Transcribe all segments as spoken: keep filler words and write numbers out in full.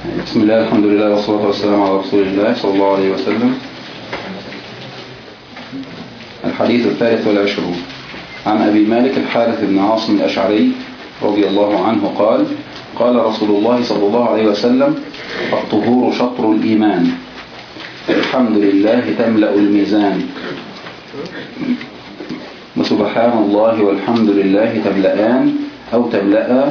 بسم الله الحمد لله والصلاة والسلام على رسول الله صلى الله عليه وسلم. الحديث الثالث والعشرون عن أبي مالك الحارث بن عاصم الأشعري رضي الله عنه قال قال رسول الله صلى الله عليه وسلم: الطهور شطر الإيمان، الحمد لله تملأ الميزان، وسبحان الله والحمد لله تملأان أو تملأ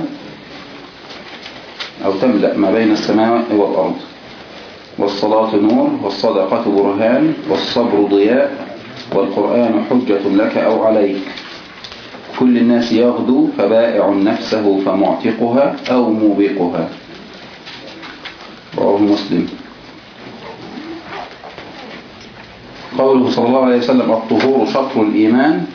أو تملأ ما بين السماء والأرض، والصلاة نور، والصدقة برهان، والصبر ضياء، والقرآن حجة لك أو عليك، كل الناس يغدو فبائع نفسه فمعتقها أو موبقها. رواه مسلم. قوله صلى الله عليه وسلم: الطهور شطر الإيمان،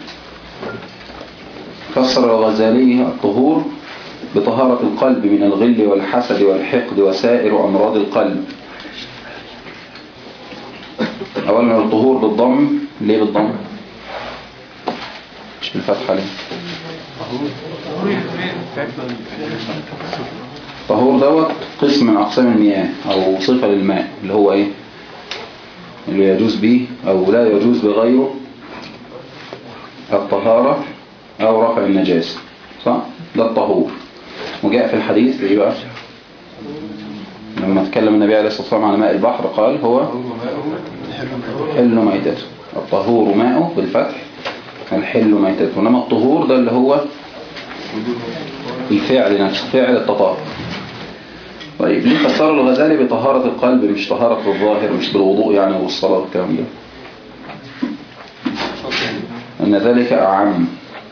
فسر الغزالي الطهور بطهارة القلب من الغل والحسد والحقد وسائر أمراض القلب. أولا الطهور بالضم. ليه بالضم؟ مش بالفتحة ليه؟ طهور دوت قسم من أقسام المياه أو صفة للماء، اللي هو إيه؟ اللي يجوز به أو لا يجوز بغيره الطهارة أو رفع النجاسة، صح؟ ده الطهور. وجاء في الحديث إيه بقى؟ لما تكلم النبي عليه الصلاة والسلام على ماء البحر قال: هو حل ميتته. الطهور ماءه بالفتح، الحل ميتته. إنما الطهور ده اللي هو الفعل نفسه، فعل التطهر. طيب ليه فسر الغزالي بطهارة القلب مش طهارة الظاهر، مش بالوضوء يعني والصلاة والكلام ده؟ أن ذلك أعم،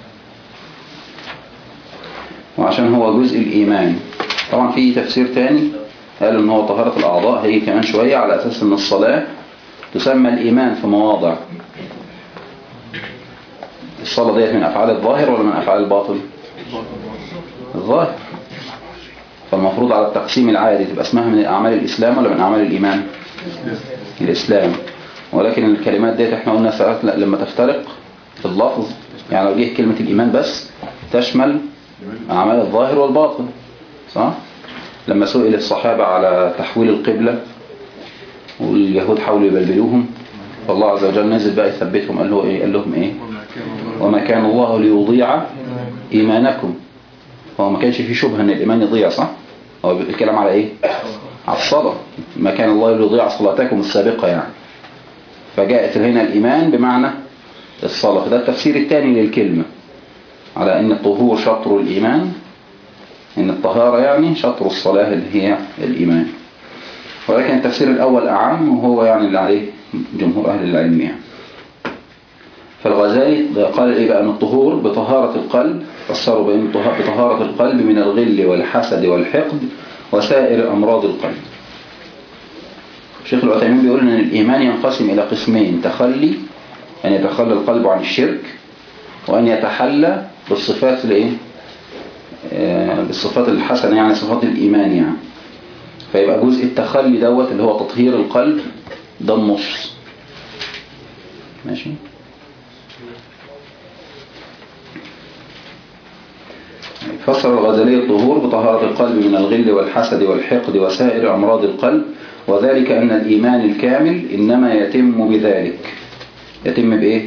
وعشان هو جزء الإيمان. طبعا في تفسير تاني قالوا ان هو طهارة الأعضاء هي كمان شوية، على أساس ان الصلاة تسمى الإيمان في مواضع. الصلاة ديت من أفعال الظاهر ولا من أفعال الباطن؟ الظاهر. فالمفروض على التقسيم العادي تبقى اسمها من أعمال الإسلام ولا من أعمال الإيمان؟ الإسلام. ولكن الكلمات ديت احنا قلنا ساعات لما تفترق في اللفظ، يعني لو جه كلمة الإيمان بس تشمل أعمال الظاهر والباطن، صح؟ لما سئل الصحابة على تحويل القبلة واليهود حاولوا يبلبلوهم، فالله عز وجل نزل بقى يثبتهم، قال له ايه؟ قال لهم ايه؟ وما كان الله ليضيع إيمانكم. هو ما كانش فيه شبهة ان الإيمان يضيع، صح؟ هو الكلام على ايه؟ على الصلاة. ما كان الله ليضيع صلاتكم السابقة يعني. فجاءت هنا الإيمان بمعنى الصلاة. فده التفسير الثاني للكلمة على ان الطهور شطر الإيمان، ان الطهارة يعني شطر الصلاة اللي هي الإيمان. ولكن التفسير الأول أعم، وهو يعني اللي عليه جمهور أهل العلم يعني. فالغزالي قال إيه بقى؟ أن الطهور بطهارة القلب، فسروا بأن بطهارة القلب من الغل والحسد والحقد وسائر أمراض القلب. الشيخ العثيمين بيقول أن الإيمان ينقسم إلى قسمين: تخلي، أن يتخلى القلب عن الشرك، وأن يتحلى بالصفات الإيه؟ بالصفات الحسنة، يعني صفات الإيمان يعني. فيبقى جزء التخلي دوت اللي هو تطهير القلب، ده النص. ماشي. فسر الغزالي الطهور بطهارة القلب من الغل والحسد والحقد وسائر أمراض القلب، وذلك أن الإيمان الكامل إنما يتم بذلك. يتم بإيه؟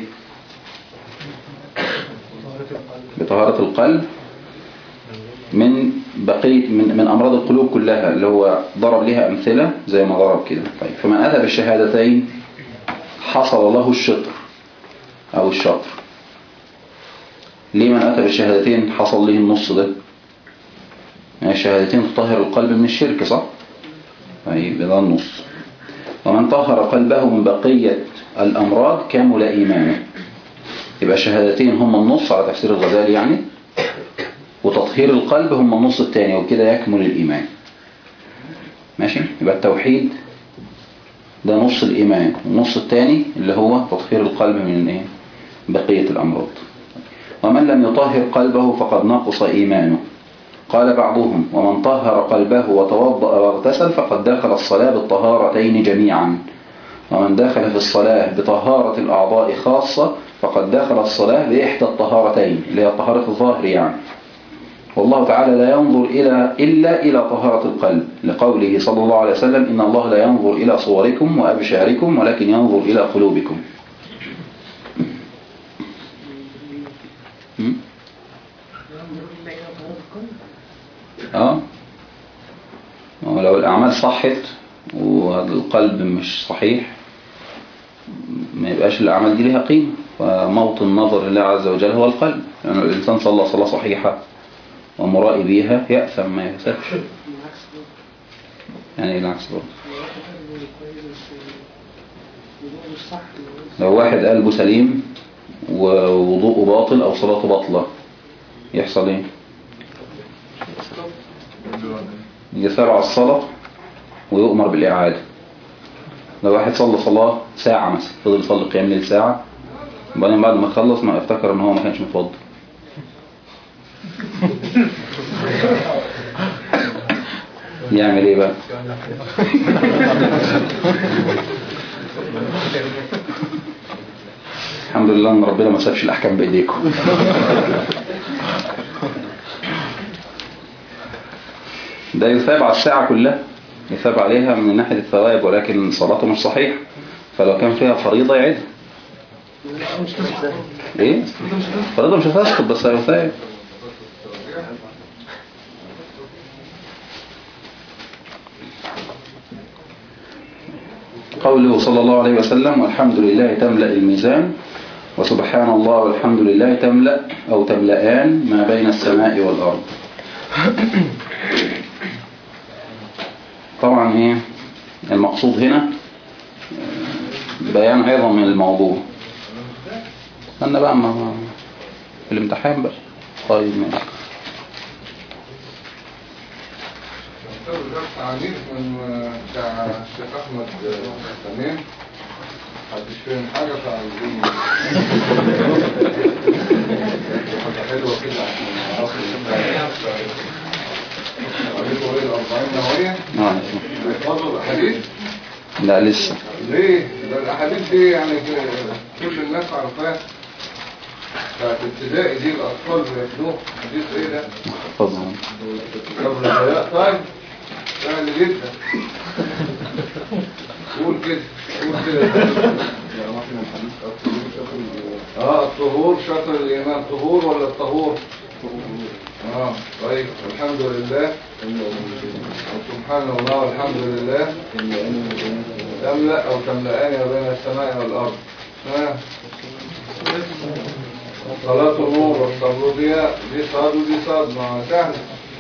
بطهارة القلب من بقية من, من أمراض القلوب كلها، اللي هو ضرب لها أمثلة زي ما ضرب كده. طيب فمن أتى بالشهادتين حصل له الشطر أو الشطر. ليه من أتى بالشهادتين حصل له النص ده؟ يعني الشهادتين تطهر القلب من الشرك، صح؟ طيب ده النص. ومن طهر قلبه من بقية الأمراض كامل إيمانه. يبقى الشهادتين هم النص على تفسير الغزالي يعني، وتطهير القلب هم النص الثاني، وكده يكمل الإيمان. ماشي. يبقى التوحيد ده نص الإيمان، والنص الثاني اللي هو تطهير القلب من ايه؟ بقية الأمراض. ومن لم يطهر قلبه فقد نقص إيمانه. قال بعضهم: ومن طهر قلبه وتوضأ واغتسل فقد دخل الصلاة بالطهارتين جميعا. ومن دخل في الصلاة بطهارة الأعضاء خاصة فقد دخل الصلاة بإحدى الطهارتين، اللي هي طهارة الظاهر يعني. والله تعالى لا ينظر إلى إلا إلى طهارة القلب، لقوله صلى الله عليه وسلم إن الله لا ينظر إلى صوركم وأبشاركم ولكن ينظر إلى قلوبكم. اه ولو الأعمال صحت وهذا القلب مش صحيح ما يبقاش الأعمال دي لها قيمة. فموطن نظر الله عز وجل هو القلب، لأن يعني الإنسان صلى صلاة صحيحة ومرائي بيها يأثم ما يفسدش. يعني العكس برضه. لو واحد قلبه سليم ووضوءه باطل أو صلاته باطلة يحصل ايه؟ يثاب على الصلاة ويؤمر بالإعادة. لو واحد صلى صلاة ساعة مثلا، فضل يصلي قيام ليل ساعة، وبعدين بعد ما خلص ما افتكر ان هو ما كانش متوضى، يعمل ايه بقى؟ الحمد لله ان ربنا ما سابش الاحكام بايديكم. ده يثاب على الساعة كلها، يثاب عليها من ناحية الثواب، ولكن صلاته مش صحيح، فلو كان فيها فريضة يعيدها. ايه؟ فريضة مش هتسقط بس هيثاب. قوله صلى الله عليه وسلم والحمد لله تملأ الميزان وسبحان الله والحمد لله تملأ أو تملأان ما بين السماء والأرض. طبعا ايه المقصود هنا؟ بيان عظم الموضوع. استنى بقى ما في الامتحان بقى. طيب ماشي. تعليق من بتاع الشيخ احمد تمام محدش فاهم حاجه فعايزين حاجه حلوه كده عشان نعرف قريتوا ايه الأربعين نووية؟ نعم. بيحفظوا الأحاديث؟ لا لسه. ليه؟ ده الأحاديث دي يعني كل الناس عارفاها. بتاعت ابتدائي دي الأطفال بياخدوها. حديث ايه ده؟ حفظهم. قبل الحياة. طيب سهل جدا. قول كده قول كده. اه الطهور شطر الإيمان. طهور ولا الطهور؟ اه طيب الحمد لله سبحان الله والحمد لله تملأ او تملأان بين السماء والارض. ها صلاة النور والصبر ضياء. دي صاد ودي صاد ما سهل.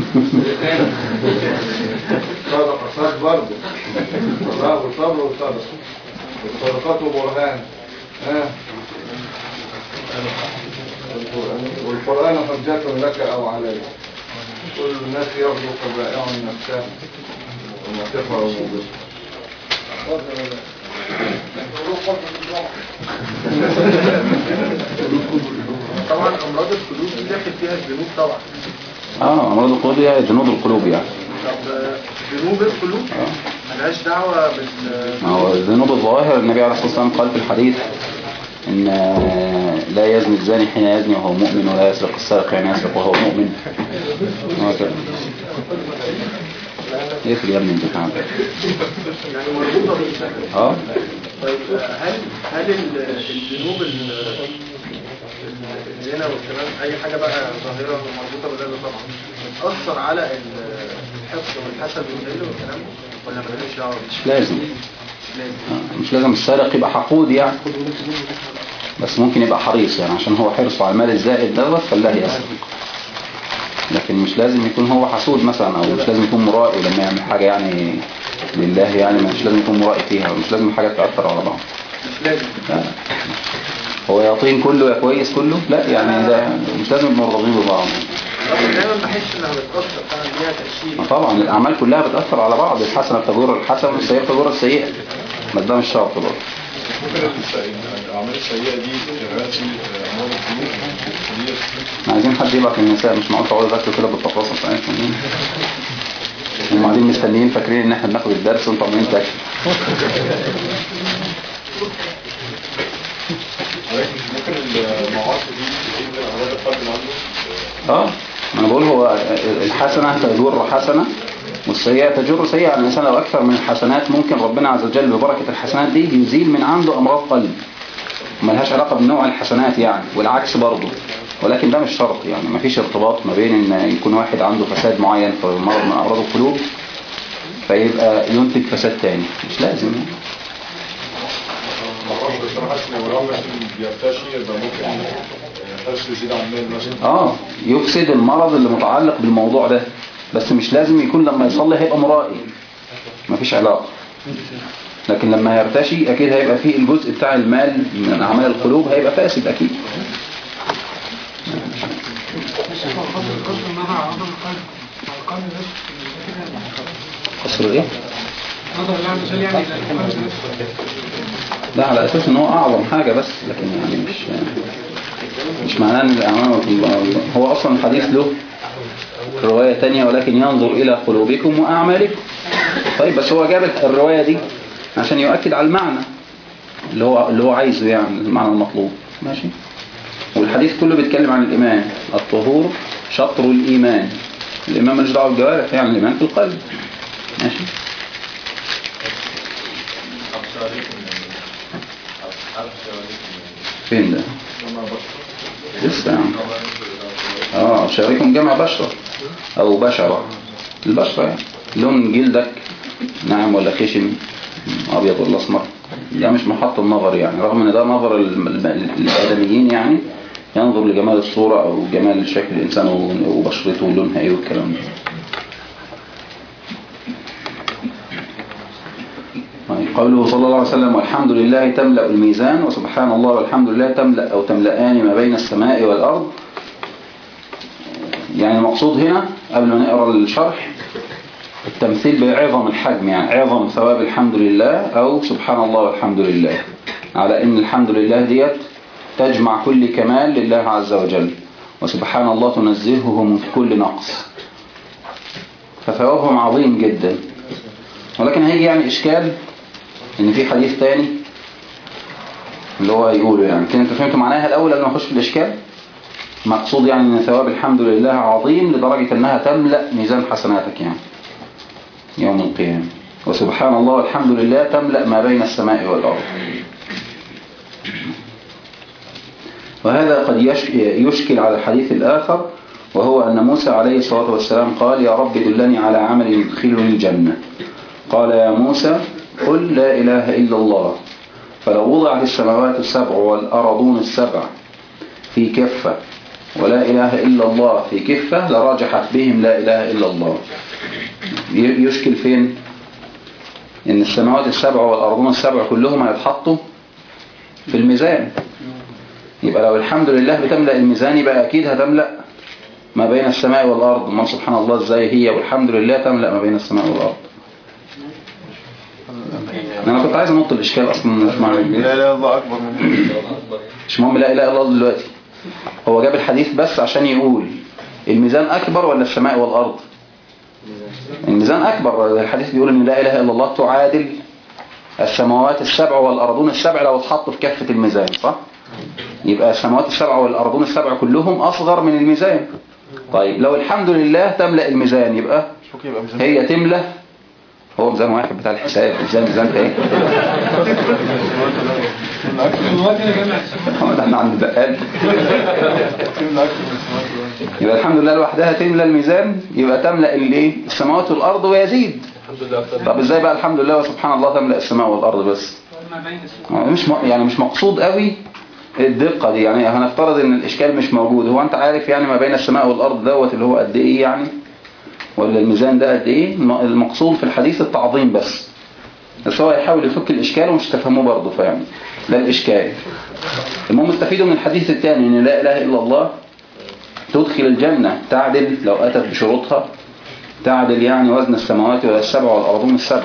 صدق صاد برضه. صلاة وصبر وصدق والصدقات وبرهان. ها والقرآن حجة لك أو عليك. كل الناس يغلق بائع نفسه وما تفعل ومضر. طبعا أمراض القلوب دي داخل فيها الذنوب طبعا. اه أمراض القلوب دي ذنوب القلوب يعني. طب ذنوب القلوب ملهاش دعوة بال. ما هو ذنوب الظواهر النبي عليه الصلاة والسلام قال في الحديث إن لا يزني الزاني حين يزني وهو مؤمن ولا يسرق السارق حين يسرق وهو مؤمن. هكذا. ايه في اليمن الامتحان؟ يعني مربوطة بالإنسان. اه. طيب هل هل الذنوب الزنا والكلام أي حاجة بقى ظاهرة مربوطة بذلك طبعا بتأثر على الحفظ والحسد والذل والكلام ولا مالهاش دعوة؟ مش لازم. آه. مش لازم السارق يبقى حقود يعني، بس ممكن يبقى حريص يعني عشان هو حرصه على المال الزائد دوت خلاه يسرق. لكن مش لازم يكون هو حسود مثلا، او مش لازم يكون مرائي لما يعمل حاجة يعني لله، يعني مش لازم يكون مرائي فيها، ومش لازم الحاجات تأثر على بعض. مش لازم. لا. هو يطين كله يا كويس كله، لا يعني ده مش لازم مرضين ببعض. دايما بحس انها بتأثر فعلا ليها تأثير. طبعا الأعمال كلها بتأثر على بعض، الحسنة تجر الحسنة والسيئة تجر السيئة، بس ده مش شرط برضه. الأعمال السيئة دي تغذي أمراض القلوب. عايزين حد يبقى في النساء، مش معقول تقعدوا تذاكروا كده بالتفاصيل بتاعتهم. هم قاعدين مستنيين فاكرين ان احنا بناخد الدرس وانتم عمالين تذاكروا. ممكن المعاصي دي تجيب أمراض القلب عنده؟ اه أنا بقول هو الحسنة تجر حسنة والسيئة تجر سيئة. يعني الإنسان لو أكثر من الحسنات ممكن ربنا عز وجل ببركة الحسنات دي يزيل من عنده أمراض قلب ملهاش علاقة بنوع الحسنات يعني، والعكس برضه. ولكن ده مش شرط يعني، ما فيش ارتباط ما بين ان يكون واحد عنده فساد معين في مرض من أمراض القلوب فيبقى ينتج فساد تاني، مش لازم يعني. اه يفسد المرض اللي متعلق بالموضوع ده، بس مش لازم يكون لما يصلي هيبقى مرائي، مفيش علاقة. لكن لما يرتشي اكيد هيبقى فيه الجزء بتاع المال من اعمال القلوب هيبقى فاسد اكيد. قصر ايه؟ لا على اساس ان هو اعظم حاجة بس، لكن يعني مش مش معناه ان الاعمال هو اصلا الحديث له رواية تانية ولكن ينظر الى قلوبكم واعمالكم. طيب بس هو جاب الرواية دي عشان يؤكد على المعنى اللي هو اللي هو عايزه يعني، المعنى المطلوب ماشي. والحديث كله بيتكلم عن الإيمان، الطهور شطر الإيمان. الإيمان مش دعوه بالجوارح يعني، الإيمان في القلب ماشي. فين ده؟ لسه يعني. اه شاركهم جمع بشرة او بشرة، البشرة يعني لون جلدك ناعم ولا خشن، ابيض ولا اسمر، ده مش محط النظر يعني، رغم ان ده نظر الادميين يعني، ينظر لجمال الصورة او جمال شكل الانسان وبشرته ولونها ايه والكلام ده. قوله صلى الله عليه وسلم والحمد لله تملأ الميزان، وسبحان الله والحمد لله تملأ أو تملأان ما بين السماء والأرض. يعني المقصود هنا قبل ما نقرأ الشرح التمثيل بعظم الحجم، يعني عظم ثواب الحمد لله أو سبحان الله والحمد لله، على أن الحمد لله ديت تجمع كل كمال لله عز وجل، وسبحان الله تنزهه من كل نقص، فثوابهم عظيم جدا. ولكن هيجي يعني إشكال ان في حديث تاني اللي هو يقوله يعني، كنت انتوا فهمتوا معناها الاول قبل ما اخش في الاشكال؟ مقصود يعني ان ثواب الحمد لله عظيم لدرجة انها تملأ ميزان حسناتك يعني يوم القيامة، وسبحان الله والحمد لله تملأ ما بين السماء والارض. وهذا قد يشكل على الحديث الاخر، وهو ان موسى عليه الصلاة والسلام قال يا رب دلني على عمل يدخلني الجنة. قال يا موسى قل لا إله إلا الله، فلو وضعت السماوات السبع والأرضون السبع في كفة ولا إله إلا الله في كفة لراجحت بهم لا إله إلا الله. يشكل فين؟ إن السماوات السبع والأرضون السبع كلهم هيتحطوا في الميزان، يبقى لو الحمد لله بتملأ الميزان يبقى أكيد هتملأ ما بين السماء والأرض. ما سبحان الله إزاي هي والحمد لله تملأ ما بين السماء والأرض. انا كنت عايز انط الاشكال اصلا مش معنى لا اله الا الله اكبر من مش مهم لا اله الا الله دلوقتي. هو جاب الحديث بس عشان يقول الميزان اكبر ولا السماء والارض؟ الميزان اكبر. الحديث بيقول ان لا اله الا الله تعادل السماوات السبع والارضون السبع لو اتحطوا في كفة الميزان، صح؟ يبقى السماوات السبع والارضون السبع كلهم اصغر من الميزان. طيب لو الحمد لله تملأ الميزان يبقى هي تملأ، هو ميزان واحد بتاع الحساب، ميزان ميزان ايه؟ ده احنا عند البقال. يبقى الحمد لله لوحدها تملى الميزان، يبقى تملأ الايه؟ السماوات والارض ويزيد. طب ازاي بقى الحمد لله وسبحان الله تملأ السماء والارض بس؟ مش يعني مش مقصود قوي الدقة دي يعني. هنفترض ان الاشكال مش موجود، هو انت عارف يعني ما بين السماء والارض دوت اللي هو قد ايه يعني، ولا الميزان ده قد ايه؟ المقصود في الحديث التعظيم بس، بس هو يحاول يفك الاشكال ومش تفهموه برضه، فيعني ده الاشكال. المهم استفيدوا من الحديث الثاني ان لا اله الا الله تدخل الجنة، تعدل لو اتت بشروطها، تعدل يعني وزن السماوات والسبع والارضون السبع.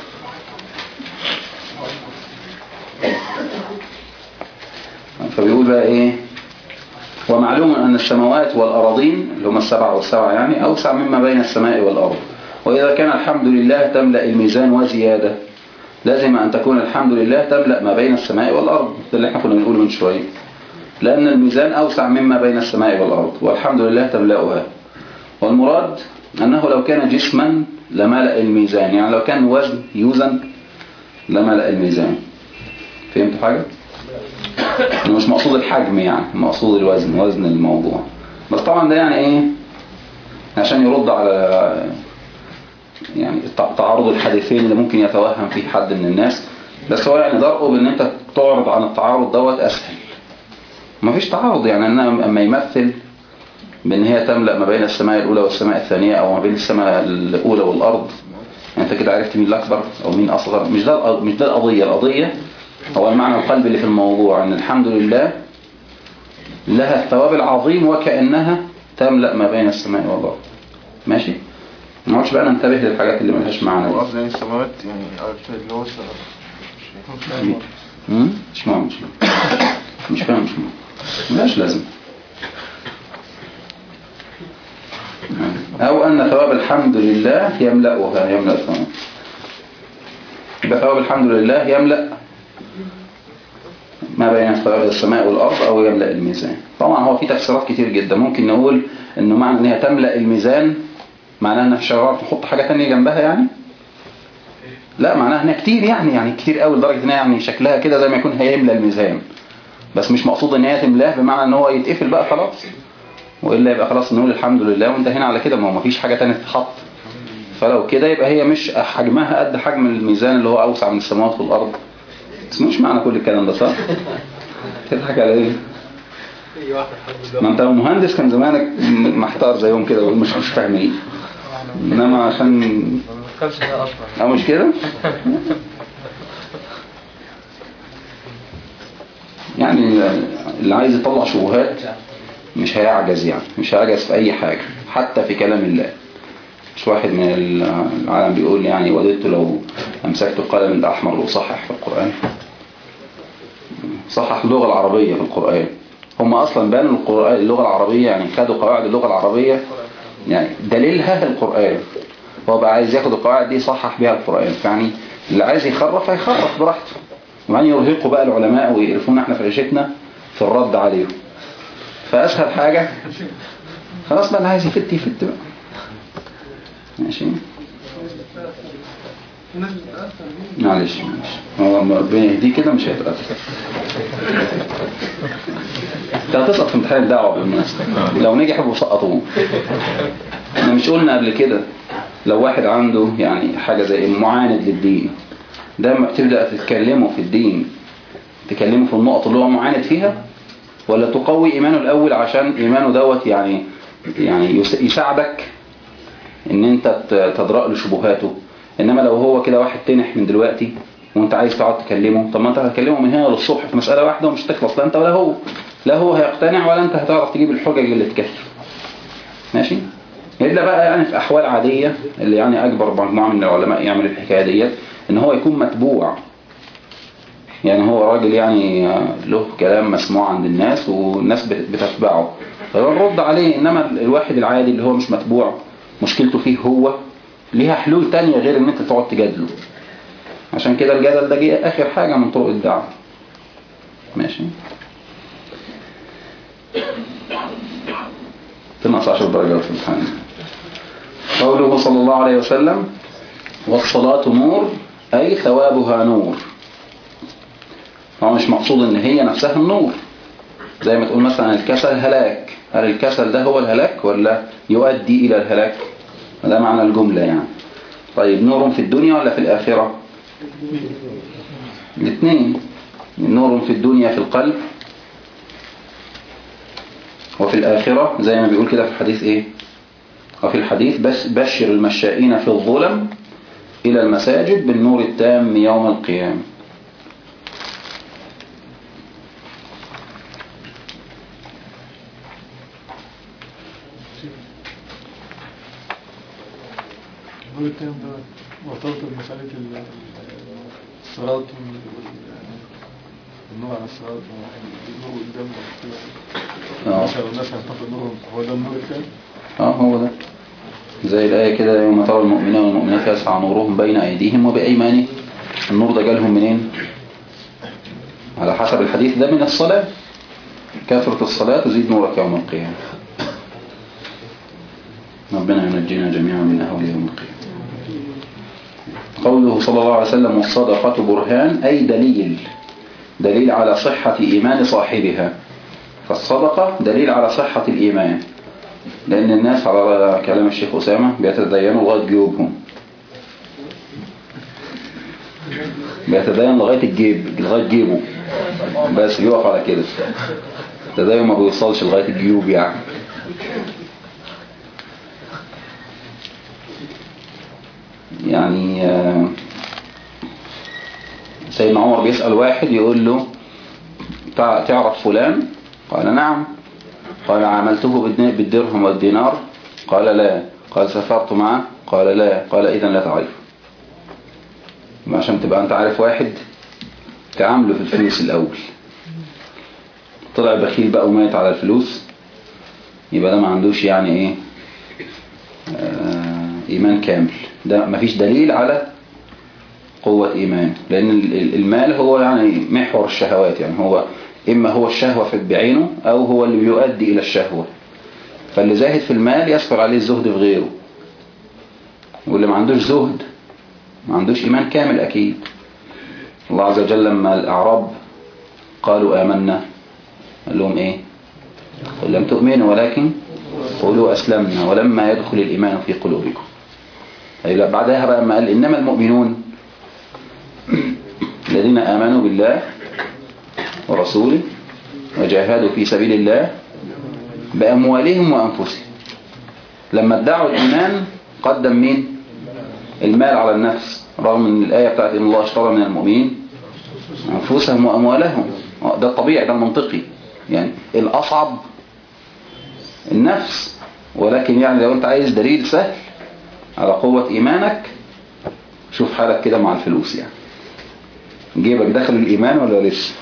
فبيقول بقى ايه؟ ومعلوم أن السماوات والأراضين اللي هم السبع والسبع يعني أوسع مما بين السماء والأرض، وإذا كان الحمد لله تملأ الميزان وزيادة لازم أن تكون الحمد لله تملأ ما بين السماء والأرض، ده اللي احنا كنا بنقوله من شوية، لأن الميزان أوسع مما بين السماء والأرض والحمد لله تملأها. والمراد أنه لو كان جسما لملأ الميزان، يعني لو كان وزن يوزن لملأ الميزان. فهمت حاجة؟ مش مقصود الحجم، يعني مقصود الوزن، وزن الموضوع. بس طبعا ده يعني ايه، عشان يرد على يعني تعارض الحديثين اللي ممكن يتوهم فيه حد من الناس. بس هو يعني درءه بان انت تعرض عن التعارض دوت اسهل. مفيش تعارض، يعني ان اما يمثل بان هي تملأ ما بين السماء الاولى والسماء الثانية، او ما بين السماء الاولى والارض، انت كده عرفت مين الاكبر او مين اصغر. مش ده مش ده القضية. القضية هو المعنى القلبي اللي في الموضوع، ان الحمد لله لها الثواب العظيم وكأنها تملأ ما بين السماء والارض. ماشي؟ ما نقعدش بقى ننتبه للحاجات اللي ملهاش معنى. وقصد يعني السماوات يعني اللي هو السماوات مش مهم مش مهم مش فاهم مش مهم ملاش لازم. أو أن ثواب الحمد لله يملأها، يملأ الثواب. يبقى ثواب الحمد لله يملأ ما بين ثواب السماء والأرض، أو يملأ الميزان. طبعا هو في تفسيرات كتير جدا. ممكن نقول إنه معنى إنها تملأ الميزان معناها إنها مش هنعرف نحط حاجة تانية جنبها يعني. لا، معناها إنها كتير يعني يعني كتير قوي لدرجة إنها يعني شكلها كده زي ما يكون هيملأ الميزان. بس مش مقصود إن هي تملاه بمعنى إن هو يتقفل بقى خلاص، وإلا يبقى خلاص نقول الحمد لله وانتهينا على كده. ما هو مفيش حاجة تانية تتحط. فلو كده يبقى هي مش حجمها قد حجم الميزان اللي هو أوسع من السماوات والأرض. بس مش معنى كل الكلام ده، صح؟ تضحك على ايه؟ ما انت لو مهندس كان زمانك محتار زيهم كده ومش مش فاهمين. انما عشان او مش كده يعني اللي عايز يطلع شبهات مش هيعجز، يعني مش هيعجز في اي حاجة حتى في كلام الله. مش واحد من العالم بيقول يعني وددت لو امسكت القلم الاحمر واصحح في القرآن. صحح اللغة العربية في القرآن. هم اصلا بانوا القرآن اللغة العربية، يعني خدوا قواعد اللغة العربية يعني دليلها القرآن. هو بقى عايز ياخد القواعد دي يصحح بيها القرآن. يعني اللي عايز يخرف هيخرف براحته، وبعدين يرهقوا بقى العلماء ويقرفونا احنا في عيشتنا في الرد عليهم. فاسهل حاجة خلاص بقى اللي عايز يفت يفت بقى. ماشي معلش معلش هو ربنا يهديه كده مش هيتأثر. انت هتسقط في امتحان الدعوة بالمناسبة، لو نجح يبقوا سقطوه. احنا مش قلنا قبل كده لو واحد عنده يعني حاجة زي معاند للدين، ده لما بتبدأ تتكلمه في الدين تكلمه في النقط اللي هو معاند فيها، ولا تقوي ايمانه الاول عشان ايمانه دوت يعني يعني يساعدك ان انت تدرأ له شبهاته. انما لو هو كده واحد تنح من دلوقتي وانت عايز تقعد تكلمه، طب ما انت هتكلمه من هنا للصبح في مسألة واحدة ومش تخلص، لا انت ولا هو، لا هو هيقتنع ولا انت هتعرف تجيب الحجج اللي تكفي. ماشي؟ إلا بقى يعني في احوال عادية اللي يعني اكبر مجموعة من العلماء يعمل الحكاية ديت، ان هو يكون متبوع. يعني هو راجل يعني له كلام مسموع عند الناس والناس بتتبعه، فنرد عليه. انما الواحد العادي اللي هو مش متبوع مشكلته فيه هو، ليها حلول تانية غير ان انت تقعد تجادله. عشان كده الجدل ده جه اخر حاجة من طرق الدعوة. ماشي؟ تنقص عشر درجات في الامتحان. قوله صلى الله عليه وسلم والصلاة نور اي ثوابها نور. هو مش مقصود ان هي نفسها النور، زي ما تقول مثلا الكسل هلاك. هل الكسل ده هو الهلاك ولا يؤدي الى الهلاك؟ ده معنى الجملة يعني. طيب نور في الدنيا ولا في الآخرة؟ الاثنين. نور في الدنيا في القلب، وفي الآخرة زي ما بيقول كده في الحديث ايه؟ وفي الحديث بس بشر المشائين في الظلم إلى المساجد بالنور التام يوم القيامة. النور التام ده مرتبط بمسألة الصراط والنور على الصراط والنور قدام كده. مثلا الناس هتنطق نورهم، هو ده النور التام؟ اه هو ده. زي الآية كده يوم ترى المؤمنين والمؤمنات يسعى نورهم بين أيديهم وبأيمانهم. النور ده جالهم منين؟ على حسب الحديث ده من الصلاة. كثرة الصلاة تزيد نورك يوم القيامة. ربنا ينجينا جميعا من أهوال يوم القيامة. قوله صلى الله عليه وسلم والصدقة برهان أي دليل دليل على صحة إيمان صاحبها. فالصدقة دليل على صحة الإيمان، لأن الناس على كلام الشيخ أسامة بيتدينوا لغاية جيوبهم، بيتدين لغاية الجيب لغاية جيبه بس يقف على كده. التدين ما بيوصلش لغاية الجيوب يعني. يعني سيدنا عمر بيسأل واحد يقول له تعرف فلان؟ قال نعم. قال عملته بالدرهم والدينار؟ قال لا. قال سافرت معه؟ قال لا. قال إذن لا تعرف. عشان تبقى أنت عارف واحد تعامله في الفلوس الأول. طلع بخيل بقى ومات على الفلوس، يبقى ده ما عندوش يعني إيه آه إيمان كامل. ده مفيش دليل على قوة إيمان، لأن المال هو يعني محور الشهوات، يعني هو إما هو الشهوة في بعينه أو هو اللي بيؤدي إلى الشهوة. فاللي زاهد في المال يسهل عليه الزهد في غيره، واللي ما عندوش زهد ما عندوش إيمان كامل أكيد. الله عز وجل لما الأعراب قالوا آمنا قال لهم إيه؟ قل لم تؤمنوا ولكن قولوا أسلمنا ولما يدخل الإيمان في قلوبكم. أي بعدها بقى ما قال إنما المؤمنون الذين آمنوا بالله ورسوله وجاهدوا في سبيل الله بأموالهم وأنفسهم. لما ادعوا الإيمان قدم مين؟ المال على النفس، رغم من الآية بتاعت إن الله اشترى من المؤمنين أنفسهم وأموالهم. ده الطبيعي، ده المنطقي، يعني الأصعب النفس. ولكن يعني لو أنت عايز دليل سهل على قوة إيمانك شوف حالك كده مع الفلوس. يعني جيبك داخل الإيمان ولا لسه؟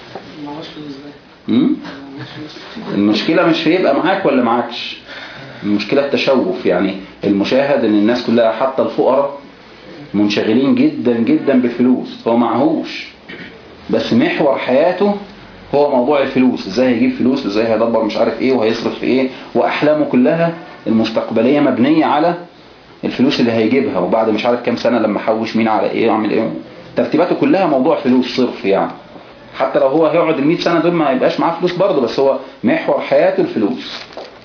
المشكلة مش في يبقى معاك ولا معاكش، المشكلة التشوف. يعني المشاهد ان الناس كلها حتى الفقراء منشغلين جدا جدا بالفلوس، هو معهوش بس محور حياته هو موضوع الفلوس، ازاي هيجيب فلوس وازاي هيدبر مش عارف ايه وهيصرف في ايه، واحلامه كلها المستقبلية مبنية على الفلوس اللي هيجيبها، وبعد مش عارف كام سنة لما حوش مين على ايه وعمل ايه. ترتيباته كلها موضوع فلوس صرف. يعني حتى لو هو هيقعد المئة سنة دول ما يبقاش معاه فلوس برضه، بس هو محور حياته الفلوس.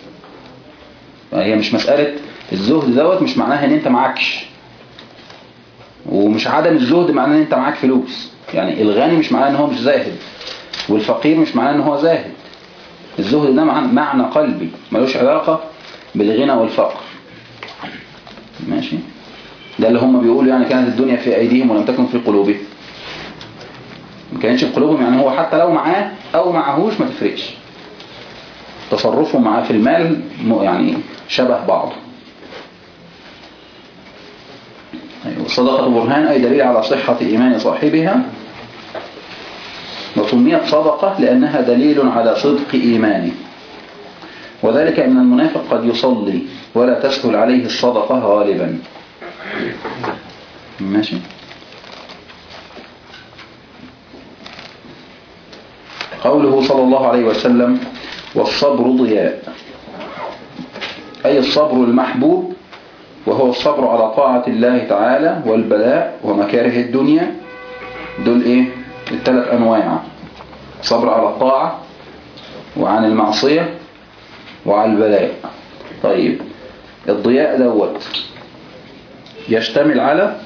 هي مش مسألة الزهد دوت مش معناها ان انت معكش، ومش عدم الزهد معناه ان انت معاك فلوس. يعني الغني مش معناه ان هو مش زاهد، والفقير مش معناه ان هو زاهد. الزهد ده معنى قلبي ملوش علاقة بالغنى والفقر. ماشي، ده اللي هم بيقولوا يعني كانت الدنيا في ايديهم ولم تكن في قلوبهم. ما كانتش في قلوبهم، يعني هو حتى لو معاه او معهوش ما تفرقش، تصرفهم معاه في المال يعني شبه بعض. الصدقة برهان أي دليل على صحة إيمان صاحبها، وسميت صدقة لأنها دليل على صدق إيمانه. وذلك أن المنافق قد يصلي ولا تسهل عليه الصدقة غالبا. ماشي. قوله صلى الله عليه وسلم والصبر ضياء، أي الصبر المحبوب، وهو الصبر على طاعة الله تعالى والبلاء ومكاره الدنيا. دول ايه؟ الثلاث انواع: صبر على الطاعة وعن المعصية وعلى البلاء. طيب الضياء دوت يشتمل على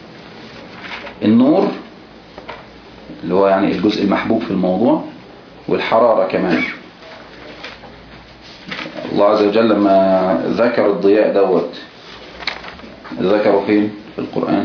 النور اللي هو يعني الجزء المحبوب في الموضوع، والحرارة كمان. الله عز وجل لما ذكر الضياء دوت ذكروا فين في القرآن؟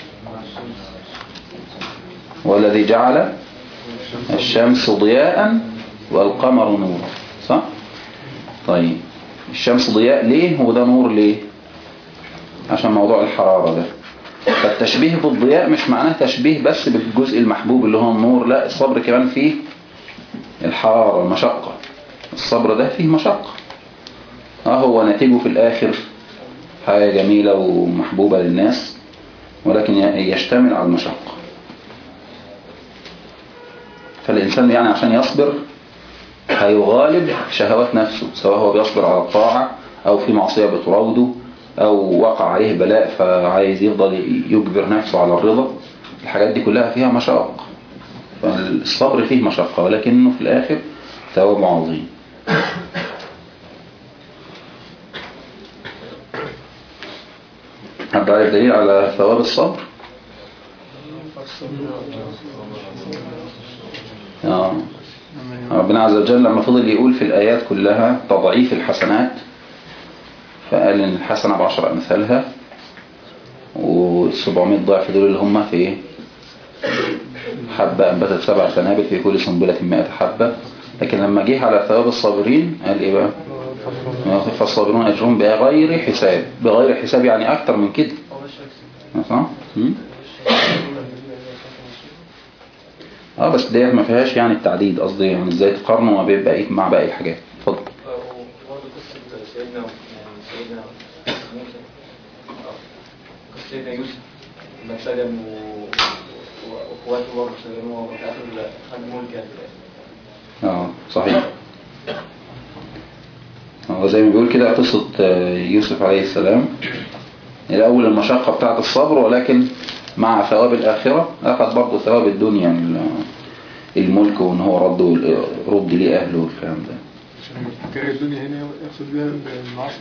والذي جعل الشمس ضياء والقمر نور، صح؟ طيب الشمس ضياء ليه وده نور ليه؟ عشان موضوع الحرارة ده. فالتشبيه بالضياء مش معناه تشبيه بس بالجزء المحبوب اللي هو النور، لا، الصبر كمان فيه الحرارة المشقة. الصبر ده فيه مشقة، اه هو نتيجه في الآخر حاجة جميلة ومحبوبة للناس، ولكن يشتمل على المشقة. فالإنسان يعني عشان يصبر هيغالب شهوات نفسه، سواء هو بيصبر على الطاعة أو في معصية بتراوده او وقع عليه بلاء فعايز يفضل يجبر نفسه على الرضا، الحاجات دي كلها فيها مشاق. فالصبر فيه مشقة ولكنه في الاخر ثواب عظيم. حد عارف دليل على ثواب الصبر؟ آه. ربنا عز وجل لما فضل يقول في الآيات كلها تضعيف الحسنات، فقال إن الحسنة بعشر أمثالها، والسبعمائة ضعف دول اللي هم في إيه؟ حبة أنبتت سبع سنابل في كل سنبلة مائة حبة. لكن لما جه على ثواب الصابرين قال إيه بقى؟ فالصابرون أجرهم بغير حساب. بغير حساب يعني أكتر من كده، صح؟ اه بس ديت ما فيهاش يعني التعديد، قصدي يعني ازاي تقارنوا ما بين باقي مع باقي الحاجات. اتفضل. وبرضه قصة سيدنا يعني سيدنا موسى، قصة سيدنا يوسف لما سجن واخواته برضه سجنوه وفي الاخر خد ملك يعني. اه صحيح. هو زي ما بيقول كده قصة يوسف عليه السلام، الأول المشقة بتاعت الصبر، ولكن مع ثواب الآخرة أخذ برضه ثواب الدنيا، الملك وإن هو رد رد ليه أهله والكلام ده. كاره الدنيا هنا يقصد بها المعاصي.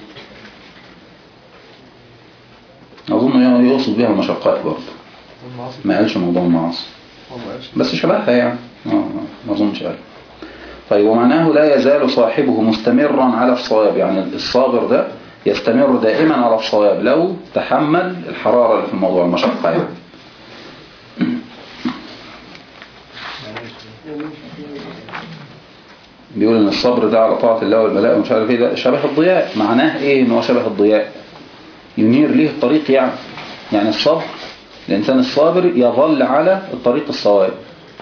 أظن يقصد بها المشقات برضه، ما قالش موضوع المعاصي بس شبهها يعني. اه ما أظنش قال. طيب ومعناه لا يزال صاحبه مستمرا على الصواب، يعني الصابر ده يستمر دائما على الصواب لو تحمل الحرارة اللي في الموضوع، المشقة يعني. بيقول ان الصبر ده على طاعة الله والبلاء ومش عارف ايه، ده شبه الضياء. معناه ايه ان هو شبه الضياء؟ ينير ليه الطريق يعني. يعني الصبر، الانسان الصابر يظل على الطريق الصواب.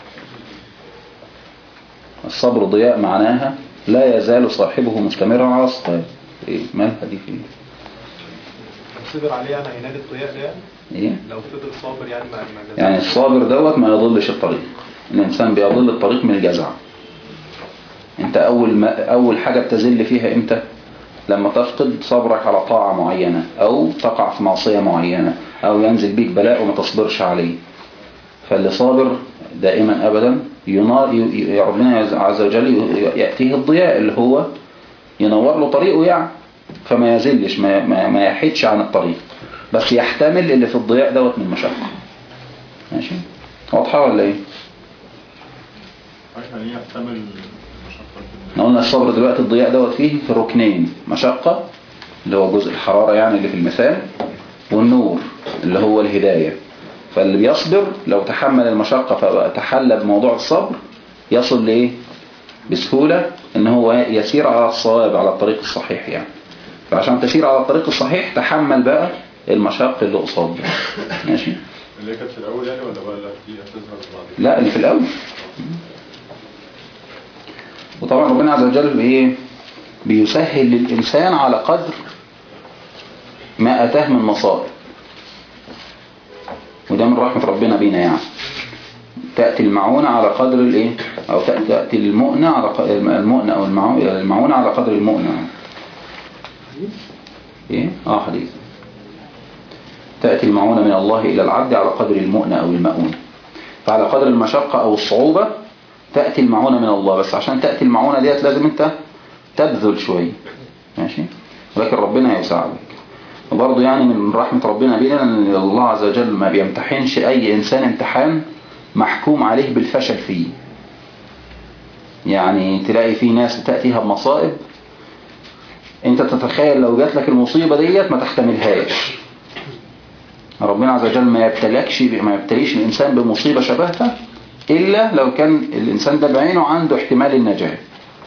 الصبر ضياء معناها لا يزال صاحبه مستمرا على الصواب. ايه مالها دي فيه؟ صبر عليه يعني هينال الضياء ده يعني؟ ايه؟ لو فضل صابر يعني ما يعني الصابر دوت ما يضلش الطريق. الانسان بيضل الطريق من الجزع. انت اول ما اول حاجة بتزل فيها امتى؟ لما تفقد صبرك على طاعة معينة، او تقع في معصية معينة، او ينزل بيك بلاء وما تصبرش عليه. فاللي صابر دائما ابدا ينار، ربنا عز وجل يأتيه الضياء اللي هو ينور له طريقه يعني، فما يزلش ما, ما, ما يحيدش عن الطريق، بس يحتمل اللي في الضياء دوت من مشقة. ماشي واضحة ولا ايه؟ عشان يحتمل المشقة. قلنا الصبر دلوقتي الضياء دوت فيه في ركنين، مشقة اللي هو جزء الحرارة يعني اللي في المثال، والنور اللي هو الهداية. فاللي بيصبر لو تحمل المشقة فتحلى بموضوع الصبر يصل لإيه؟ بسهولة ان هو يسير على الصواب، على الطريق الصحيح يعني. فعشان تسير على الطريق الصحيح تحمل بقى المشاق اللي قصاد ده. ماشي؟ اللي كانت في الاول يعني ولا بقى دي هتظهر بعد؟ لا اللي في الاول. وطبعا ربنا عز وجل بايه بيسهل للانسان على قدر ما اتاه من مصائب، وده من رحمة ربنا بينا يعني. تأتي المعونة على قدر الايه، او تأتي المؤنة على ق... المؤنة او المعونة على قدر المؤنة. ايه اه حديث. تأتي المعونة من الله الى العبد على قدر المؤنة او المؤونة. فعلى قدر المشقة او الصعوبة تأتي المعونة من الله، بس عشان تأتي المعونة ديت لازم انت تبذل شوية. ماشي؟ ولكن ربنا يساعدك. وبرضه يعني من رحمة ربنا بينا ان الله عز وجل ما بيمتحنش اي انسان امتحان محكوم عليه بالفشل فيه. يعني تلاقي في ناس بتأتيها بمصائب انت تتخيل لو جات لك المصيبة ديت ما تحتملهاش. ربنا عز وجل ما يبتلكش ما يبتليش الانسان بمصيبة شبهها الا لو كان الانسان ده بعينه عنده احتمال النجاة.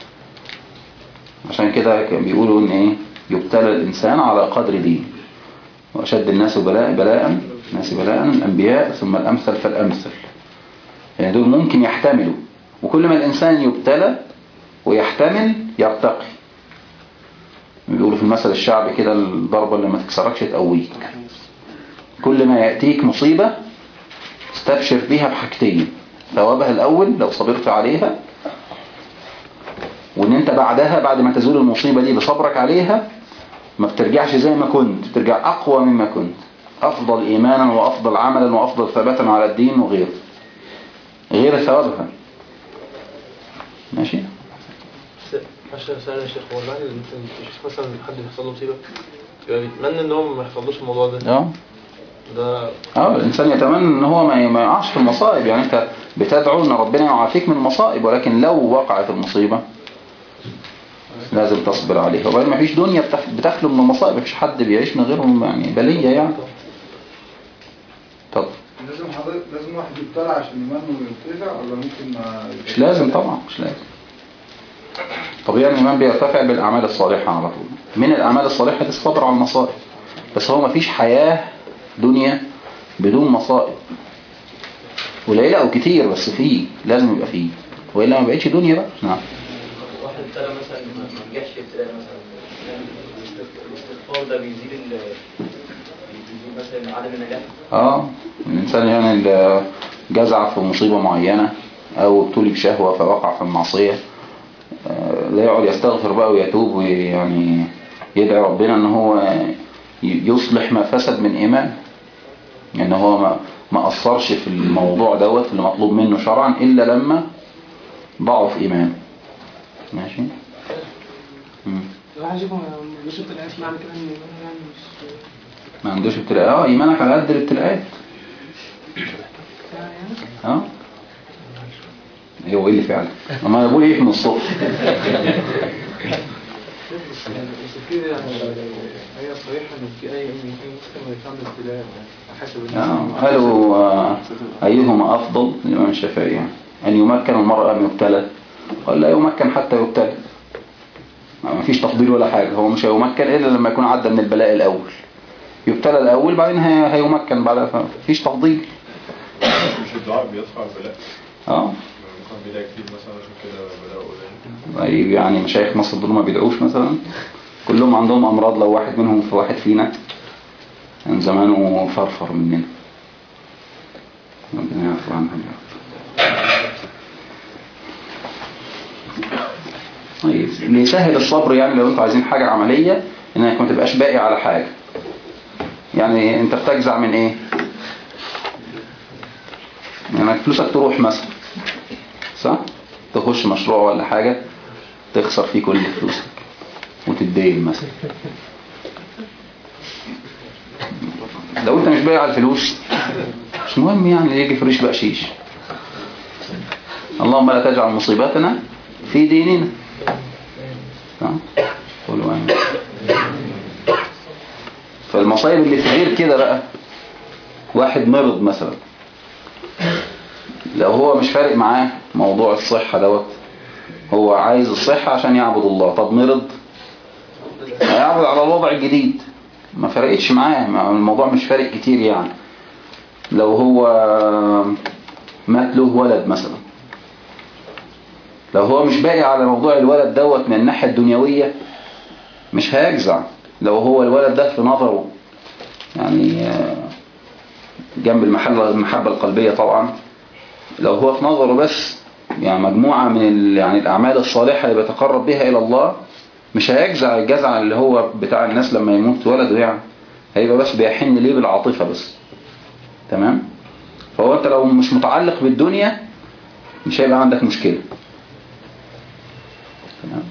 عشان كده بيقولوا ان ايه يبتلى الانسان على قدر دين، واشد الناس بلاء بلاء الناس بلاء الانبياء ثم الامثل فالامثل. يعني دول ممكن يحتملوا، وكل ما الانسان يبتلى ويحتمل يرتقي. بيقولوا في المثل الشعبي كده الضربة اللي ما تكسركش تقويك. كل ما يأتيك مصيبة استبشر بيها بحاجتين: ثوابها الاول لو صبرت عليها، وان انت بعدها بعد ما تزول المصيبة دي بصبرك عليها ما بترجعش زي ما كنت، بترجع أقوى مما كنت، أفضل إيمانا وأفضل عملا وأفضل ثباتا على الدين وغيره، غير ثوابها. ماشي. عشان سأل الشيخ، هو الواحد يشوف مثلا حد يحصل له مصيبة يبقى بيتمنى ان هو ما يحصلوش الموضوع ده. اه ده اه الإنسان يتمنى ان هو ما ما يقعش في المصائب. يعني انت بتدعو ان ربنا يعافيك من المصائب، ولكن لو وقعت المصيبة لازم تصبر عليها. وبعدين ما فيش دنيا بتخلو من المصائب، ما فيش حد بيعيش من غيرهم، يعني بلية يعني. طب لازم حضرتك لازم واحد يبتلع عشان ايمانه يرتفع، ولا ممكن ما مش لازم طبعا، مش لازم. طبيعي الإيمان بيرتفع بالأعمال الصالحة على طول. من الأعمال الصالحة الصبر على المصائب، بس هو ما فيش حياة دنيا بدون مصائب، قليلة أو كتير، بس فيه لازم يبقى فيه، وإلا ما بقتش دنيا بقى. نعم. واحد ابتلى مثلا ما نجحش ابتلاء مثلا، الاستغفار ده بيزيد ال بيزيد مثلا عدم النجاح. اه الإنسان يعني اللي جزع في مصيبة معينة أو ابتلي بشهوة فوقع في المعصية، لا يقعد يستغفر بقى ويتوب ويعني يدعي ربنا ان هو يصلح ما فسد من ايمان، يعني هو ما ما قصرش في الموضوع دوت اللي مطلوب منه شرعا الا لما ضعف ايمان. ماشي. امم الواحد يشوف ما عندوش ابتلاءات، معنى كده ان يعني مش ما عندوش ابتلاء. اه ايمانك على قد الابتلاءات. اه ايوه ايه اللي فعلا ما بقول ايه من الصبح. بس كده يعني هي صريحة ان في اي مسلم يتعمل ابتلاء حسب اه قالوا آه ايهما افضل الامام الشافعي يعني، ان يمكن المرء ام يبتلى؟ قال لا يمكن حتى يبتلى. ما فيش تفضيل ولا حاجة، هو مش هيمكن الا لما يكون عدى من البلاء الاول، يبتلى الاول بعدين هيمكن بعدها، ما فيش تفضيل. مش الدعاء بيدفع البلاء؟ اه ممكن بلاء كتير مثلا عشان كده بلاء قليل. طيب يعني مشايخ مصر دول ما بيدعوش مثلا؟ كلهم عندهم امراض، لو واحد منهم في واحد فينا كان زمانه فرفر مننا. ربنا يعفو عنهم يا رب. طيب اللي يسهل الصبر يعني لو انتوا عايزين حاجة عملية، انك ما تبقاش باقي على حاجة. يعني انت بتجزع من ايه؟ يعني فلوسك تروح مثلا، صح؟ تخش مشروع ولا حاجة تخسر فيه كل فلوسك وتتدين مثلا. لو انت مش بايع على الفلوس مش مهم يعني يجي فريش بقشيش. اللهم لا تجعل مصيباتنا في ديننا. قولوا آمين. فالمصايب اللي في غير كده بقى، واحد مرض مثلا، لو هو مش فارق معاه موضوع الصحة دوت، هو عايز الصحة عشان يعبد الله، طب مرض هيعبد على الوضع الجديد، ما فرقتش معاه، الموضوع مش فارق كتير يعني. لو هو مات له ولد مثلا، لو هو مش باقي على موضوع الولد دوت من الناحية الدنيوية مش هيجزع. لو هو الولد ده في نظره يعني جنب المحبة المحبة القلبية طبعا، لو هو في نظره بس يعني مجموعة من يعني الأعمال الصالحة اللي بيتقرب بها إلى الله، مش هيجزع الجزع اللي هو بتاع الناس لما يموت ولده يعني، هيبقى بس بيحن ليه بالعاطفة بس. تمام؟ فهو أنت لو مش متعلق بالدنيا مش هيبقى عندك مشكلة. تمام؟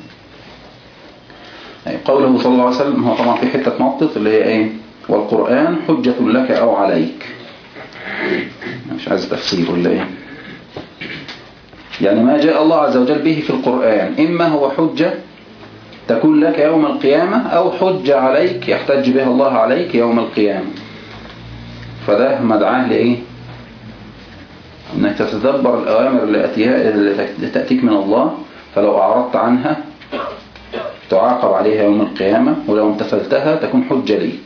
قوله صلى الله عليه وسلم، هو طبعا في حتة نقطة اللي هي ايه؟ والقرآن حجة لك أو عليك. مش عايز تفسير ولا ايه؟ يعني ما جاء الله عز وجل به في القرآن إما هو حجة تكون لك يوم القيامة، أو حجة عليك يحتج بها الله عليك يوم القيامة. فده مدعاه لإيه؟ إنك تتدبر الأوامر اللي تأتيك من الله، فلو أعرضت عنها تعاقب عليها يوم القيامة، ولو امتثلتها تكون حجة ليك.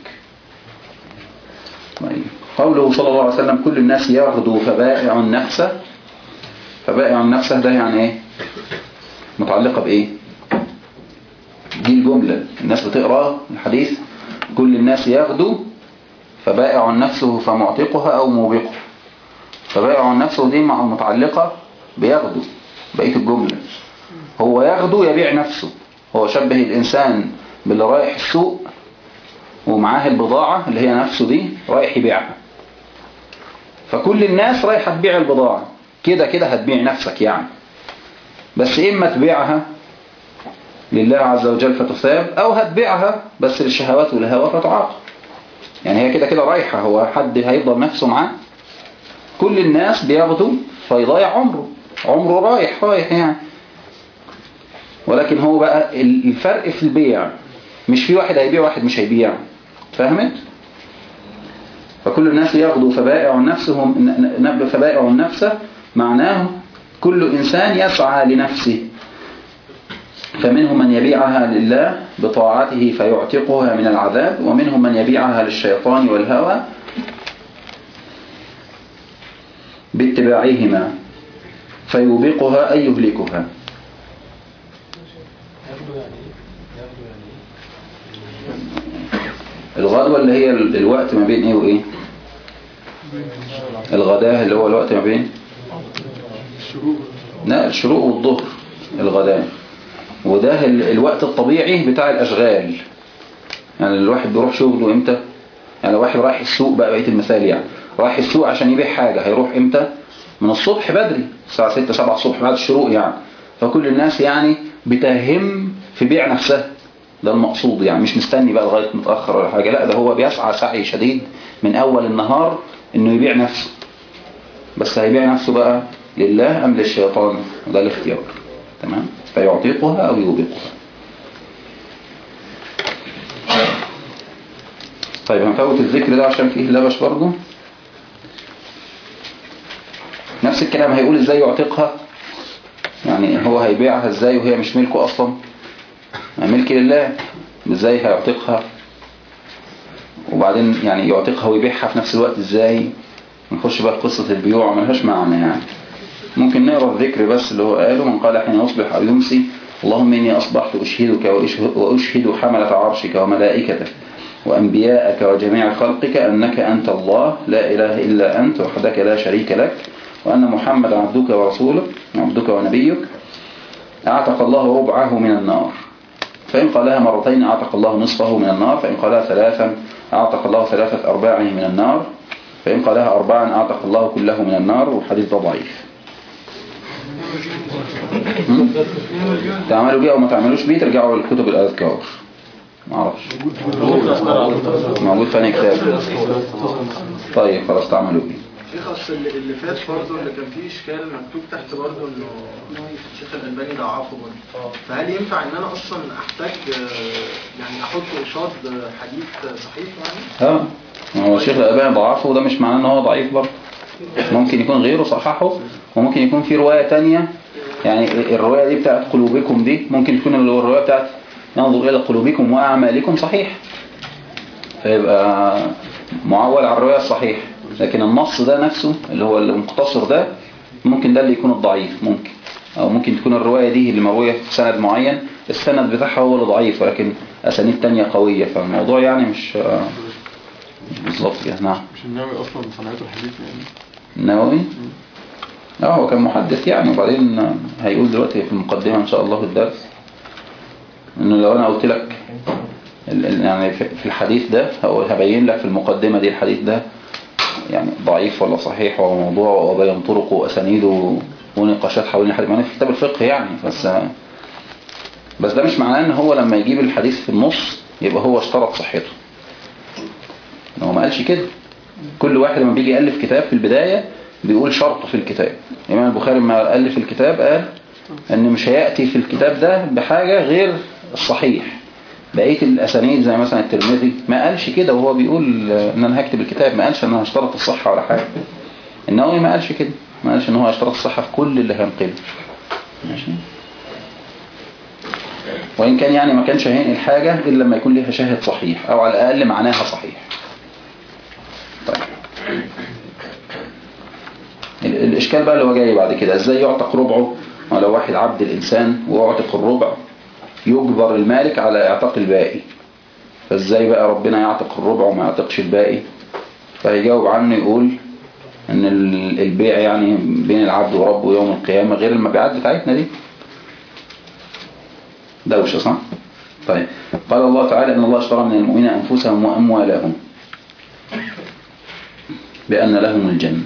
قوله صلى الله عليه وسلم كل الناس يغدو فبائع نفسه، فبائع نفسه ده يعني ايه؟ متعلقة بايه؟ دي الجملة الناس بتقرأ الحديث كل الناس يغدو فبائع نفسه فمعتقها او موبقها. فبائع نفسه دي مع المتعلقة بيغدو بقية الجملة. هو يغدو يبيع نفسه، هو شبه الإنسان باللي رايح السوق ومعاه البضاعة اللي هي نفسه دي رايح يبيعها. فكل الناس رايحة تبيع البضاعة، كده كده هتبيع نفسك يعني، بس إما تبيعها لله عز وجل فتثاب، أو هتبيعها بس للشهوات والهوى فتعاقب. يعني هي كده كده رايحة، هو حد هيفضل نفسه معاه؟ كل الناس بياخدوا فيضيع عمره، عمره رايح رايح يعني. ولكن هو بقى الفرق في البيع، مش في واحد هيبيع واحد مش هيبيع، فهمت؟ فكل الناس ياخدوا فبائع نفسهم، فبائع نفسه معناه كل إنسان يسعى لنفسه، فمنهم من يبيعها لله بطاعته فيعتقها من العذاب، ومنهم من يبيعها للشيطان والهوى باتباعهما فيوبقها أي يهلكها. الغدوة اللي هي الوقت ما بين ايه وايه؟ الغداء اللي هو الوقت ما بين لا الشروق والظهر، الغداء. وده الوقت الطبيعي بتاع الأشغال. يعني الواحد بيروح شغله امتى؟ يعني لو واحد رايح السوق بقى، بقية المثال يعني رايح السوق عشان يبيع حاجة، هيروح امتى؟ من الصبح بدري، الساعة ستة سبعة الصبح بعد الشروق يعني. فكل الناس يعني بتهم في بيع نفسها، ده المقصود يعني، مش مستني بقى لغاية متأخر ولا حاجة، لا ده هو بيسعى سعي شديد من أول النهار إنه يبيع نفسه. بس هيبيع نفسه بقى لله أم للشيطان؟ ده الاختيار. تمام؟ فيعتقها أو يوبقها. طيب هنفوت الذكر ده عشان فيه لبش برضه. نفس الكلام هيقول ازاي يعتقها، يعني هو هيبيعها ازاي وهي مش ملكه اصلا، ملك لله، ازاي هيعتقها؟ وبعدين يعني يعتقها ويبيعها في نفس الوقت ازاي؟ نخش بقى في قصة البيوع ملهاش معنى يعني. ممكن نقرأ الذكر بس اللي هو قاله: من قال حين يصبح أو يمسي اللهم إني أصبحت أشهدك وأشهد حملة عرشك وملائكتك وأنبياءك وجميع خلقك أنك أنت الله لا إله إلا أنت وحدك لا شريك لك، وأن محمد عبدك ورسولك عبدك ونبيك، أعتق الله ربعه من النار. فإن قالها مرتين أعتق الله نصفه من النار، فإن قالها ثلاثا أعتق الله ثلاثة أرباعه من النار، فإن قالها أربعا أعتق الله كله من النار. والحديث ده ضعيف. تعملوا بيه أو ما تعملوش بيه ترجعوا للكتب الأذكار، ما اعرفش موجود في أي كتاب. طيب خلاص تعملوا بيه. شيخ اصل اللي فات برضه اللي كان فيه اشكال مكتوب تحت برضه انه الشيخ الألباني ضعفه برضه، فهل ينفع ان انا اصلا احتاج يعني احط قصاد حديث صحيح يعني؟ اه هو الشيخ الألباني ضعفه وده مش معناه ان هو ضعيف برضه، ممكن يكون غيره صححه، وممكن يكون في رواية تانية. يعني الرواية دي بتاعت قلوبكم دي ممكن تكون الرواية بتاعت ينظر إلى قلوبكم وأعمالكم صحيح، فيبقى معول على الرواية الصحيح. لكن النص ده نفسه اللي هو المختصر ده ممكن ده اللي يكون الضعيف، ممكن أو ممكن تكون الرواية دي اللي مروية في سند معين السند بتاعها هو اللي ضعيف، ولكن أسانيد تانية قوية. فالموضوع يعني مش مش بالظبط كده. نعم. مش النووي أصلا صنعته الحديث يعني؟ النووي؟ اه هو كان محدث يعني، وبعدين هيقول دلوقتي في المقدمة إن شاء الله في الدرس إنه لو أنا قلت لك يعني في الحديث ده هبين لك في المقدمة دي الحديث ده يعني ضعيف ولا صحيح وموضوع وبين طرقه وأسانيده ونقاشات حوالين الحديث، يعني في كتاب الفقه يعني. بس بس ده مش معناه إن هو لما يجيب الحديث في النص يبقى هو اشترط صحته، هو ما قالش كده. كل واحد لما بيجي يألف كتاب في البداية بيقول شرط في الكتاب. الإمام البخاري لما ألف الكتاب قال أن مش هيأتي في الكتاب ده بحاجة غير الصحيح، بقية الأسانيد زي مثلا الترمذي ما قالش كده وهو بيقول أن أنا هكتب الكتاب، ما قالش أنه هشترط الصحة ولا حاجة. النووي ما قالش كده، ما قالش أنه هشترط الصحة في كل اللي هنقله. ماشي. وإن كان يعني ما كانش هينقل حاجة إلا لما يكون لها شاهد صحيح أو على الأقل معناها صحيح. طيب الإشكال بقى اللي هو جاي بعد كده، إزاي يعتق ربعه؟ لو واحد عبد الإنسان ويعتق الربع يجبر المالك على إعتاق الباقي، فإزاي بقى ربنا يعتق الربع وما يعتقش الباقي؟ فيجاوب عنه يقول إن البيع يعني بين العبد وربه يوم القيامة غير المبيعات بتاعتنا دي. دوشة صح؟ طيب قال الله تعالى إن الله اشترى من المؤمنين أنفسهم وأموالهم بأن لهم الجنة.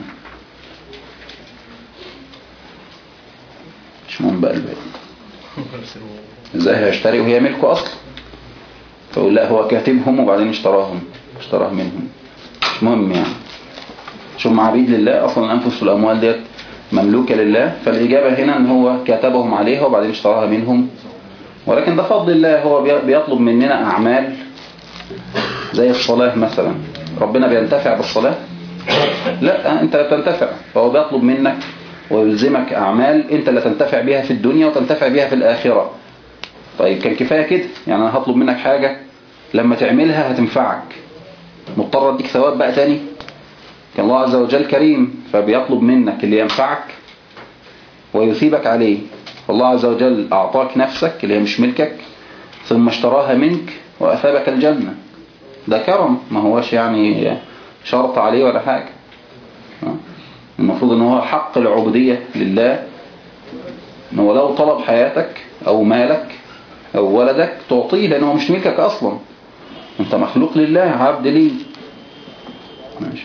مش مهم بقى الباقي ازاي هيشتري وهي ملكه أصلا؟ فقول لا هو كاتبهم وبعدين اشتراهم اشتراه منهم، مش مهم يعني. شو عبيد لله أصلا الأنفس والأموال ديت مملوكة لله، فالإجابة هنا ان هو كاتبهم عليها وبعدين اشتراها منهم، ولكن ده فضل الله. هو بيطلب مننا أعمال زي الصلاة مثلا، ربنا بينتفع بالصلاة؟ لا أنت تنتفع، فهو بيطلب منك ويلزمك أعمال أنت اللي تنتفع بها في الدنيا وتنتفع بها في الآخرة. طيب كان كفاية كده يعني؟ أنا هطلب منك حاجة لما تعملها هتنفعك، مضطر أديك ثواب بقى تاني؟ كان الله عز وجل كريم فبيطلب منك اللي ينفعك ويثيبك عليه. فالله عز وجل أعطاك نفسك اللي هي مش ملكك ثم اشتراها منك وأثابك الجنة. ده كرم، ما هوش يعني شرط عليه ولا حاجة. المفروض ان هو حق العبودية لله، ان هو لو طلب حياتك او مالك او ولدك تعطيه، لانه مش ملكك اصلا، انت مخلوق لله، عبد ليه. ماشي.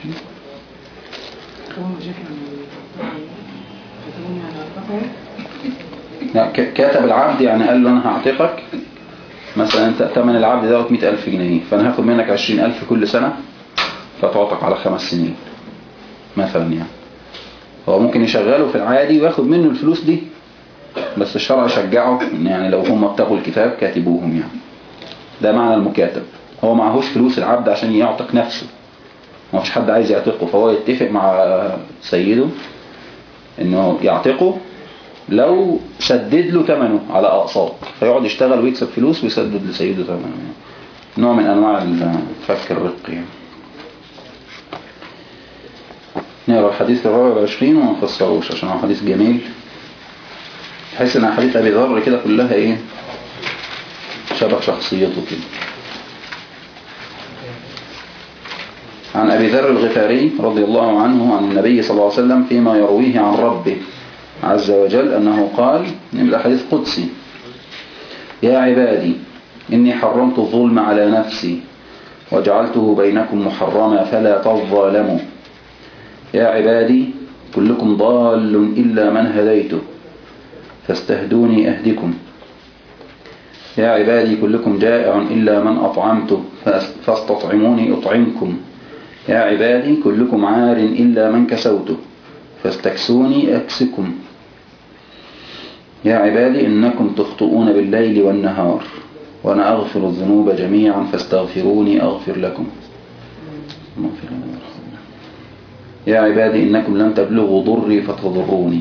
لا كاتب العبد يعني قال له انا هعتقك مثلا، انت ثمن العبد ده مئة ألف جنيه، فانا هاخد منك عشرين ألف كل سنة فتعتق على خمس سنين مثلا. يعني هو ممكن يشغله في العادي وياخد منه الفلوس دي، بس الشرع يشجعه ان يعني لو هم ابتغوا الكتاب كاتبوهم يعني. ده معنى المكاتب. هو معهوش فلوس العبد عشان يعتق نفسه، ما فيش حد عايز يعتقه، فهو يتفق مع سيده انه يعتقه لو سدد له ثمنه على اقساط، فيقعد يشتغل ويكسب فلوس ويسدد لسيده ثمنه يعني. نوع من انواع الفك الرقي يعني. نقرأ الحديث الرابع والعشرين وما نفسروش عشان هو حديث جميل. تحس ان حديث ابي ذر كده كلها ايه شبه شخصيته كده. عن ابي ذر الغفاري رضي الله عنه عن النبي صلى الله عليه وسلم فيما يرويه عن ربه عز وجل انه قال، من الحديث قدسي: يا عبادي اني حرمت الظلم على نفسي وجعلته بينكم محرما فلا تظالموا. يا عبادي كلكم ضال إلا من هديته فاستهدوني أهدكم. يا عبادي كلكم جائع إلا من أطعمته فاستطعموني أطعمكم. يا عبادي كلكم عار إلا من كسوته فاستكسوني أكسكم. يا عبادي إنكم تخطئون بالليل والنهار وأنا أغفر الذنوب جميعا فاستغفروني أغفر لكم. يا عبادي إنكم لن تبلغوا ضري فتضروني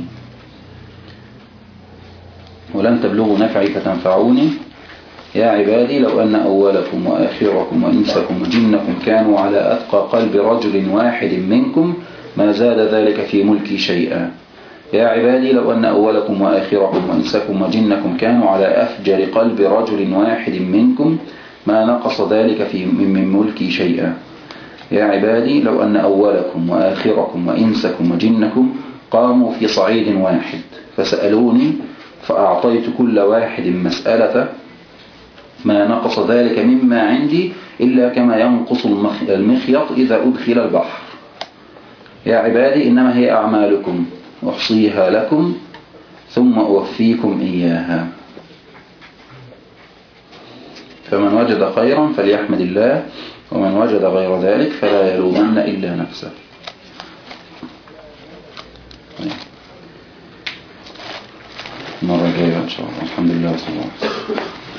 ولن تبلغوا نفعي فتنفعوني. يا عبادي لو أن أولكم وآخركم وإنسكم وجنكم كانوا على أتقى قلب رجل واحد منكم ما زاد ذلك في ملكي شيئا. يا عبادي لو أن أولكم وآخركم وإنسكم وجنكم كانوا على أفجر قلب رجل واحد منكم ما نقص ذلك في من ملكي شيئا. يا عبادي لو أن أولكم وآخركم وإنسكم وجنكم قاموا في صعيد واحد فسألوني فأعطيت كل واحد مسألة ما نقص ذلك مما عندي إلا كما ينقص المخيط إذا أدخل البحر. يا عبادي إنما هي أعمالكم أحصيها لكم ثم أوفيكم إياها. فمن وجد خيرا فليحمد الله ومن وجد غير ذلك فلا يلومن إلا نفسه. المرة الجاية إن شاء الله. الحمد لله والصلاة والسلام.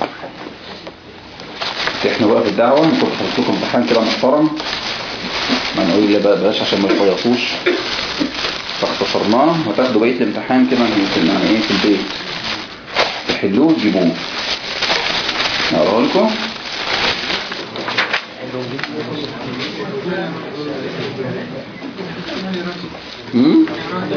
احنا بقى في الدعوة نكون حضرتكم امتحان كده محترم، ما نقول لا بقى بلاش عشان ما يخيطوش، فاختصرناه وتاخدوا بقية الامتحان كده يعني ايه في البيت تحلوه وتجيبوه. نقرأ لكم.